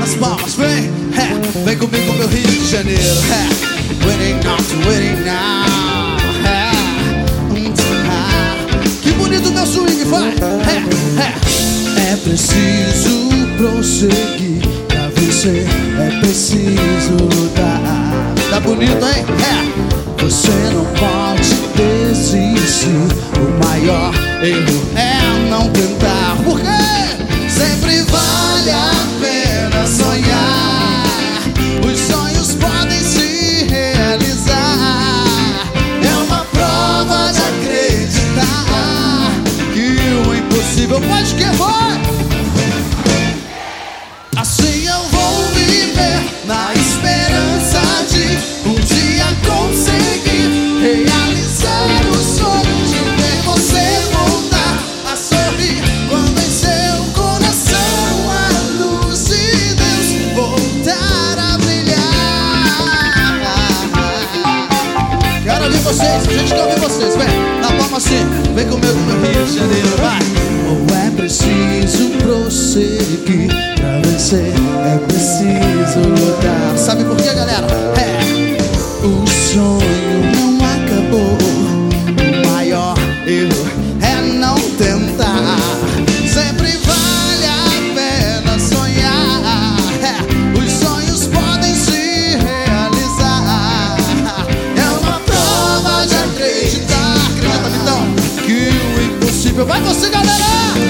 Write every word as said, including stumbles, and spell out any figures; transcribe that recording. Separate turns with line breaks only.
as palmas, vem, é, vem comigo meu Rio de Janeiro, é, winning out, winning now, é, hum, ah, que bonito meu swing, vai, é, é, é preciso prosseguir, pra vencer é preciso lutar. Tá bonito, hein? É, você não pode desistir, o maior erro é não tentar, porque sempre vale a pena sonhar. Os sonhos podem se realizar. É uma prova de acreditar que o impossível pode que vai. Assim eu vou viver na esperança de um dia conseguir realizar o sonho de ver você voltar a sorrir quando em seu coração a luz de Deus voltar a brilhar. Quero ouvir vocês, a gente quer ouvir vocês, vem, na palma assim, vem comigo no Rio de Janeiro, vai. Ou é preciso prosseguir, pra vencer é preciso lutar. Sabe por quê, galera? É, o sonho não acabou, o maior erro é não tentar. Sempre vale a pena sonhar, é, os sonhos podem se realizar. É uma prova de acreditar, acredita então, que o impossível vai você, galera!